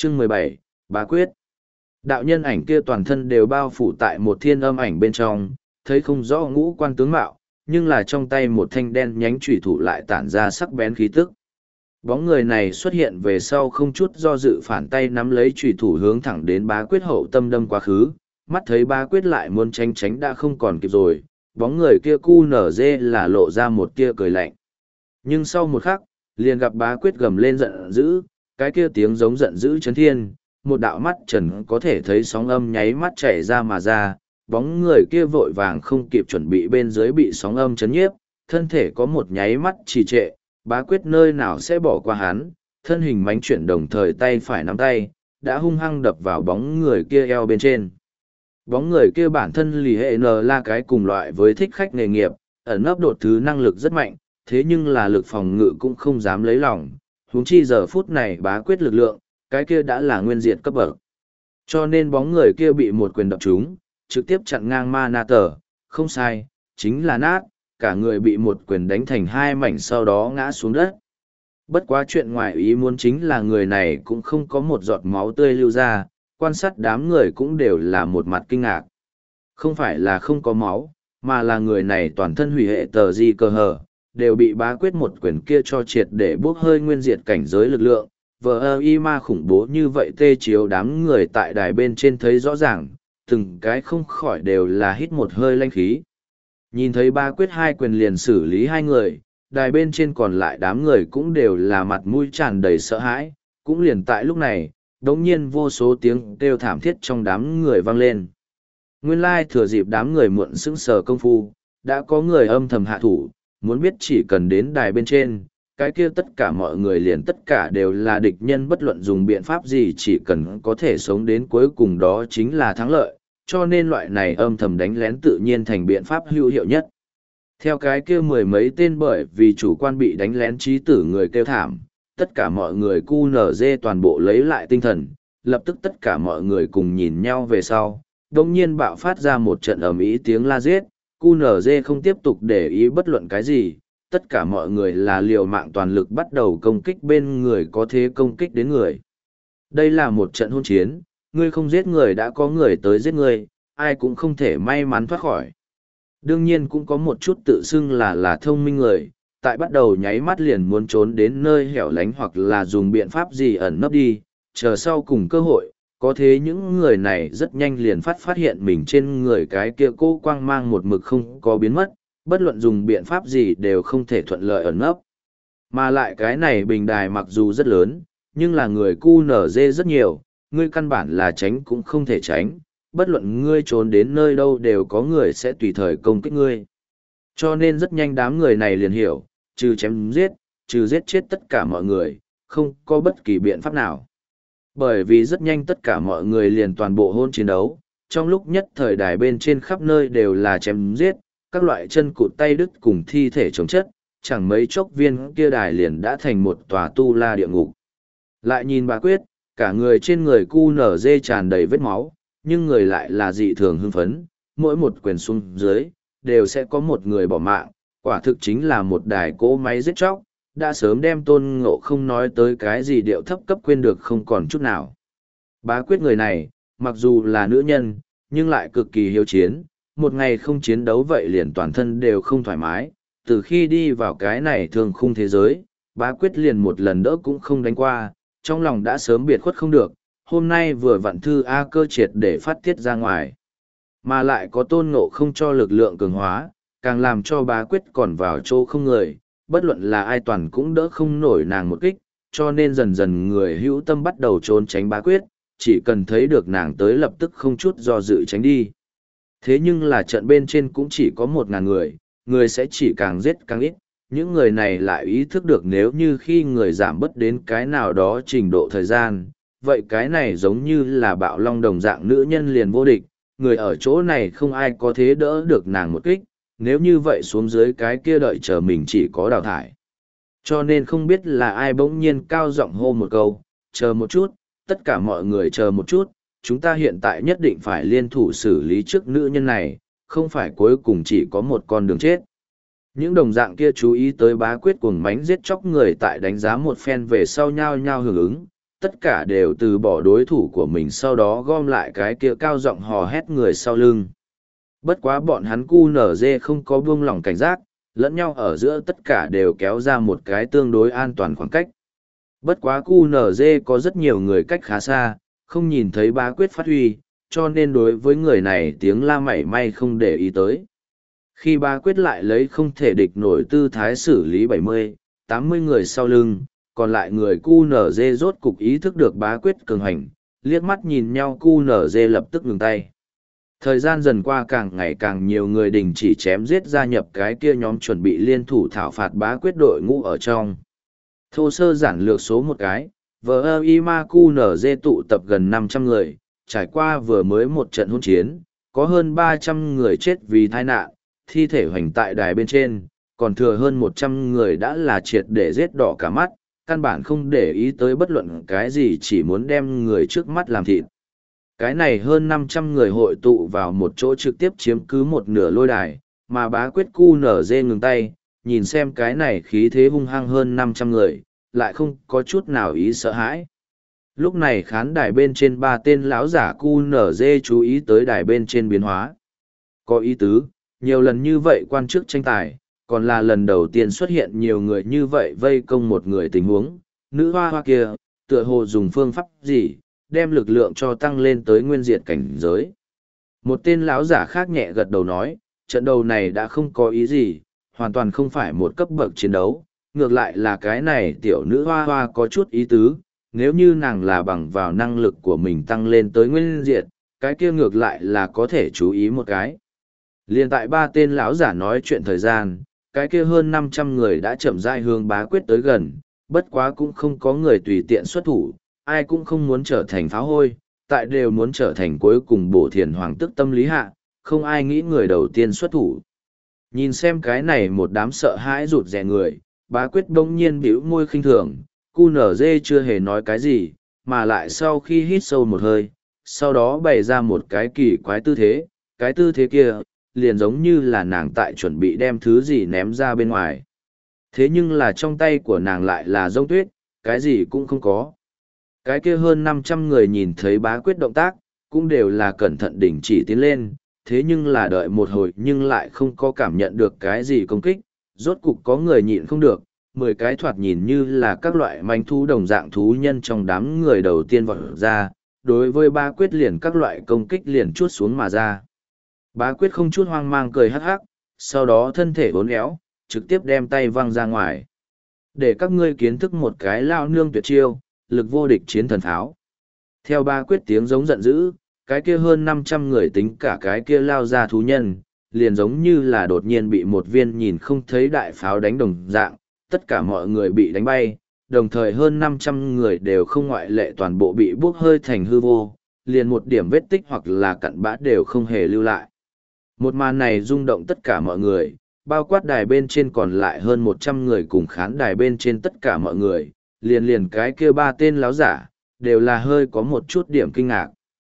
Chương 17, Bá Quyết. Đạo nhân ảnh kia toàn thân đều bao phủ tại một thiên âm ảnh bên trong, thấy không rõ ngũ quan tướng mạo, nhưng là trong tay một thanh đen nhánh chủy thủ lại tản ra sắc bén khí tức. Bóng người này xuất hiện về sau không chút do dự phản tay nắm lấy chủy thủ hướng thẳng đến Bá Quyết hậu tâm đâm quá khứ, mắt thấy Bá Quyết lại muốn tránh tránh đã không còn kịp rồi, bóng người kia cu nở dê là lộ ra một tia cười lạnh. Nhưng sau một khắc, liền gặp Bá Quyết gầm lên giận dữ, cái kia tiếng giống giận dữ chấn thiên, một đạo mắt trần có thể thấy sóng âm nháy mắt chảy ra mà ra, bóng người kia vội vàng không kịp chuẩn bị bên dưới bị sóng âm chấn nhiếp, thân thể có một nháy mắt trì trệ, Bá Quyết nơi nào sẽ bỏ qua hắn, thân hình mánh chuyển đồng thời tay phải nắm tay, đã hung hăng đập vào bóng người kia eo bên trên. Bóng người kia bản thân lì hệ n là cái cùng loại với thích khách nghề nghiệp, ẩn nấp đột thứ năng lực rất mạnh, thế nhưng là lực phòng ngự cũng không dám lấy lòng, huống chi giờ phút này Bá Quyết lực lượng, cái kia đã là nguyên diệt cấp bậc. Cho nên bóng người kia bị một quyền đập trúng, trực tiếp chặn ngang ma na tờ, không sai, chính là nát, cả người bị một quyền đánh thành hai mảnh sau đó ngã xuống đất. Bất quá chuyện ngoài ý muốn chính là người này cũng không có một giọt máu tươi lưu ra, quan sát đám người cũng đều là một mặt kinh ngạc. Không phải là không có máu, mà là người này toàn thân hủy hệ tờ di cơ hờ, đều bị Bá Quyết một quyền kia cho triệt để bốc hơi nguyên diệt cảnh giới lực lượng. Vờ y ma khủng bố như vậy tê chiếu đám người tại đài bên trên thấy rõ ràng, từng cái không khỏi đều là hít một hơi lanh khí. Nhìn thấy Bá Quyết hai quyền liền xử lý hai người, đài bên trên còn lại đám người cũng đều là mặt mũi tràn đầy sợ hãi, cũng liền tại lúc này, đống nhiên vô số tiếng kêu thảm thiết trong đám người vang lên. Nguyên lai thừa dịp đám người muộn sững sờ công phu, đã có người âm thầm hạ thủ, muốn biết chỉ cần đến đài bên trên, cái kia tất cả mọi người liền tất cả đều là địch nhân bất luận dùng biện pháp gì chỉ cần có thể sống đến cuối cùng đó chính là thắng lợi, cho nên loại này âm thầm đánh lén tự nhiên thành biện pháp hữu hiệu nhất. Theo cái kia mười mấy tên bởi vì chủ quan bị đánh lén chí tử người kêu thảm, tất cả mọi người cu nở dê toàn bộ lấy lại tinh thần, lập tức tất cả mọi người cùng nhìn nhau về sau, đồng nhiên bạo phát ra một trận ầm ĩ tiếng la giết, cu nở dê không tiếp tục để ý bất luận cái gì, tất cả mọi người là liều mạng toàn lực bắt đầu công kích bên người có thế công kích đến người. Đây là một trận hôn chiến, ngươi không giết người đã có người tới giết ngươi, ai cũng không thể may mắn thoát khỏi. Đương nhiên cũng có một chút tự xưng là thông minh người, tại bắt đầu nháy mắt liền muốn trốn đến nơi hẻo lánh hoặc là dùng biện pháp gì ẩn nấp đi, chờ sau cùng cơ hội, có thế những người này rất nhanh liền phát hiện mình trên người cái kia cô quang mang một mực không có biến mất, bất luận dùng biện pháp gì đều không thể thuận lợi ẩn nấp. Mà lại cái này bình đài mặc dù rất lớn, nhưng là người cu nở dê rất nhiều, ngươi căn bản là tránh cũng không thể tránh, bất luận ngươi trốn đến nơi đâu đều có người sẽ tùy thời công kích ngươi. Cho nên rất nhanh đám người này liền hiểu, trừ giết chết tất cả mọi người, không có bất kỳ biện pháp nào. Bởi vì rất nhanh tất cả mọi người liền toàn bộ hôn chiến đấu, trong lúc nhất thời đài bên trên khắp nơi đều là chém giết, các loại chân cụt tay đứt cùng thi thể chống chất, chẳng mấy chốc viên kia đài liền đã thành một tòa tu la địa ngục. Lại nhìn Bá Quyết, cả người trên người cu nở dê tràn đầy vết máu, nhưng người lại là dị thường hưng phấn, mỗi một quyền xuống dưới, đều sẽ có một người bỏ mạng, quả thực chính là một đài cỗ máy giết chóc, đã sớm đem Tôn Ngộ không nói tới cái gì điệu thấp cấp quên được không còn chút nào. Bá Quyết người này, mặc dù là nữ nhân, nhưng lại cực kỳ hiếu chiến, một ngày không chiến đấu vậy liền toàn thân đều không thoải mái, từ khi đi vào cái này thường khung thế giới, Bá Quyết liền một lần đỡ cũng không đánh qua, trong lòng đã sớm biệt khuất không được, hôm nay vừa vặn thư A Cơ triệt để phát tiết ra ngoài. Mà lại có Tôn Ngộ không cho lực lượng cường hóa, càng làm cho Bá Quyết còn vào chỗ không người, bất luận là ai toàn cũng đỡ không nổi nàng một kích, cho nên dần dần người hữu tâm bắt đầu trốn tránh Bá Quyết, chỉ cần thấy được nàng tới lập tức không chút do dự tránh đi. Thế nhưng là trận bên trên cũng chỉ có 1.000 người, người sẽ chỉ càng giết càng ít, những người này lại ý thức được nếu như khi người giảm bớt đến cái nào đó trình độ thời gian, vậy cái này giống như là bạo long đồng dạng nữ nhân liền vô địch, người ở chỗ này không ai có thế đỡ được nàng một kích, nếu như vậy xuống dưới cái kia đợi chờ mình chỉ có đào thải. Cho nên không biết là ai bỗng nhiên cao giọng hô một câu, chờ một chút, tất cả mọi người chờ một chút, chúng ta hiện tại nhất định phải liên thủ xử lý trước nữ nhân này, không phải cuối cùng chỉ có một con đường chết. Những đồng dạng kia chú ý tới Bá Quyết cuồng mánh giết chóc người tại đánh giá một phen về sau nhau nhau hưởng ứng, tất cả đều từ bỏ đối thủ của mình sau đó gom lại cái kia cao giọng hò hét người sau lưng. Bất quá bọn hắn QNZ không có buông lỏng cảnh giác, lẫn nhau ở giữa tất cả đều kéo ra một cái tương đối an toàn khoảng cách. Bất quá QNZ có rất nhiều người cách khá xa, không nhìn thấy bá quyết phát huy, cho nên đối với người này tiếng la mảy may không để ý tới. Khi bá quyết lại lấy không thể địch nổi tư thái xử lý 70, 80 người sau lưng, còn lại người QNZ rốt cục ý thức được bá quyết cường hành, liếc mắt nhìn nhau QNZ lập tức ngừng tay. Thời gian dần qua càng ngày càng nhiều người đình chỉ chém giết gia nhập cái kia nhóm chuẩn bị liên thủ thảo phạt bá quyết đội ngũ ở trong. Thô sơ giản lược số một cái, VIMA QNZ tụ tập gần 500 người, trải qua vừa mới một trận hỗn chiến, có hơn 300 người chết vì tai nạn, thi thể hoành tại đài bên trên, còn thừa hơn 100 người đã là triệt để giết đỏ cả mắt, căn bản không để ý tới bất luận cái gì, chỉ muốn đem người trước mắt làm thịt. Cái này hơn 500 người hội tụ vào một chỗ trực tiếp chiếm cứ một nửa lôi đài, mà bá quyết QNZ ngừng tay, nhìn xem cái này khí thế hung hăng hơn 500 người, lại không có chút nào ý sợ hãi. Lúc này khán đài bên trên ba tên lão giả QNZ chú ý tới đài bên trên biến hóa. Có ý tứ, nhiều lần như vậy quan chức tranh tài, còn là lần đầu tiên xuất hiện nhiều người như vậy vây công một người tình huống. Nữ hoa hoa kia, tựa hồ dùng phương pháp gì, đem lực lượng cho tăng lên tới nguyên diệt cảnh giới. Một tên lão giả khác nhẹ gật đầu nói, trận đấu này đã không có ý gì, hoàn toàn không phải một cấp bậc chiến đấu, ngược lại là cái này tiểu nữ hoa hoa có chút ý tứ, nếu như nàng là bằng vào năng lực của mình tăng lên tới nguyên diệt, cái kia ngược lại là có thể chú ý một cái. Liên tại ba tên lão giả nói chuyện thời gian, cái kia hơn 500 người đã chậm rãi hướng bá quyết tới gần, bất quá cũng không có người tùy tiện xuất thủ, ai cũng không muốn trở thành pháo hôi, tại đều muốn trở thành cuối cùng bổ thiền hoàng tức tâm lý hạ, không ai nghĩ người đầu tiên xuất thủ. Nhìn xem cái này một đám sợ hãi rụt rè người, bá quyết bỗng nhiên bĩu môi khinh thường, QNZ chưa hề nói cái gì, mà lại sau khi hít sâu một hơi, sau đó bày ra một cái kỳ quái tư thế, cái tư thế kia, liền giống như là nàng tại chuẩn bị đem thứ gì ném ra bên ngoài. Thế nhưng là trong tay của nàng lại là giông tuyết, cái gì cũng không có. Cái kia hơn 500 người nhìn thấy bá quyết động tác, cũng đều là cẩn thận đình chỉ tiến lên, thế nhưng là đợi một hồi nhưng lại không có cảm nhận được cái gì công kích, rốt cục có người nhịn không được, 10 cái thoạt nhìn như là các loại manh thú đồng dạng thú nhân trong đám người đầu tiên vọt ra, đối với bá quyết liền các loại công kích liền chuốt xuống mà ra. Bá quyết không chút hoang mang cười hắc hắc, sau đó thân thể uốn éo, trực tiếp đem tay văng ra ngoài. Để các ngươi kiến thức một cái lao nương tuyệt chiêu, lực vô địch chiến thần tháo. Theo bá quyết tiếng giống giận dữ, cái kia hơn 500 người tính cả cái kia lao ra thú nhân, liền giống như là đột nhiên bị một viên nhìn không thấy đại pháo đánh đồng dạng, tất cả mọi người bị đánh bay, đồng thời hơn 500 người đều không ngoại lệ toàn bộ bị bốc hơi thành hư vô, liền một điểm vết tích hoặc là cặn bã đều không hề lưu lại. Một màn này rung động tất cả mọi người, bao quát đài bên trên còn lại hơn 100 người cùng khán đài bên trên tất cả mọi người, liền cái kia ba tên láo giả, đều là hơi có một chút điểm kinh ngạc.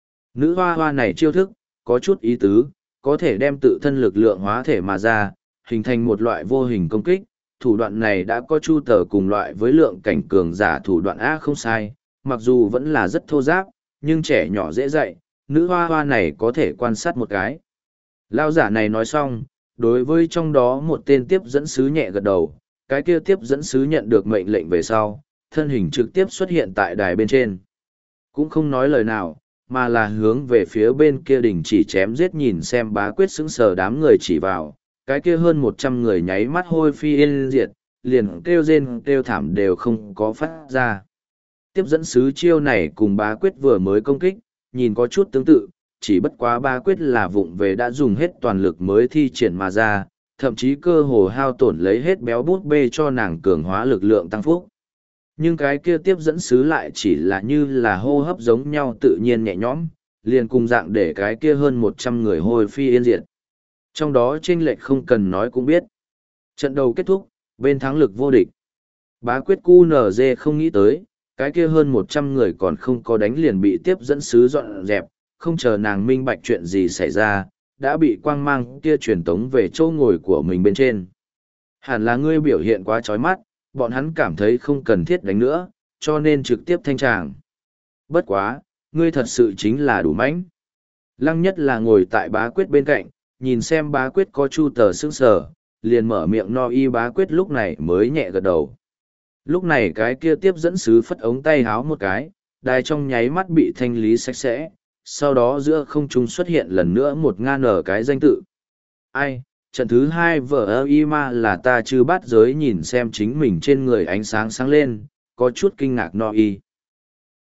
Nữ hoa hoa này chiêu thức, có chút ý tứ, có thể đem tự thân lực lượng hóa thể mà ra, hình thành một loại vô hình công kích. Thủ đoạn này đã có chu tờ cùng loại với lượng cảnh cường giả thủ đoạn A không sai, mặc dù vẫn là rất thô giáp, nhưng trẻ nhỏ dễ dạy, nữ hoa hoa này có thể quan sát một cái. Lao giả này nói xong, đối với trong đó một tên tiếp dẫn sứ nhẹ gật đầu, cái kia tiếp dẫn sứ nhận được mệnh lệnh về sau, thân hình trực tiếp xuất hiện tại đài bên trên. Cũng không nói lời nào, mà là hướng về phía bên kia đỉnh chỉ chém giết nhìn xem bá quyết sững sờ đám người chỉ vào, cái kia hơn 100 người nháy mắt hôi phi yên diệt, liền kêu rên kêu thảm đều không có phát ra. Tiếp dẫn sứ chiêu này cùng bá quyết vừa mới công kích, nhìn có chút tương tự, chỉ bất quá bá quyết là vụng về đã dùng hết toàn lực mới thi triển mà ra, thậm chí cơ hồ hao tổn lấy hết béo bút bê cho nàng cường hóa lực lượng tăng phúc. Nhưng cái kia tiếp dẫn sứ lại chỉ là như là hô hấp giống nhau tự nhiên nhẹ nhõm, liền cùng dạng để cái kia hơn 100 người hôi phi yên diệt. Trong đó chênh lệch không cần nói cũng biết. Trận đầu kết thúc, bên thắng lực vô địch. Bá quyết QNZ không nghĩ tới, cái kia hơn 100 người còn không có đánh liền bị tiếp dẫn sứ dọn dẹp, không chờ nàng minh bạch chuyện gì xảy ra, đã bị quang mang kia truyền tống về chỗ ngồi của mình bên trên. Hẳn là ngươi biểu hiện quá chói mắt, bọn hắn cảm thấy không cần thiết đánh nữa, cho nên trực tiếp thanh tràng. bất quá, ngươi thật sự chính là đủ mãnh. Lăng nhất là ngồi tại bá quyết bên cạnh, nhìn xem bá quyết có chu tờ sững sờ, liền mở miệng no y bá quyết lúc này mới nhẹ gật đầu. Lúc này cái kia tiếp dẫn sứ phất ống tay háo một cái, đài trong nháy mắt bị thanh lý sạch sẽ, sau đó giữa không trung xuất hiện lần nữa một ngàn ở cái danh tự. Ai, trận thứ hai vở ơ y ma là ta chư bát giới nhìn xem chính mình trên người ánh sáng sáng lên, có chút kinh ngạc no y.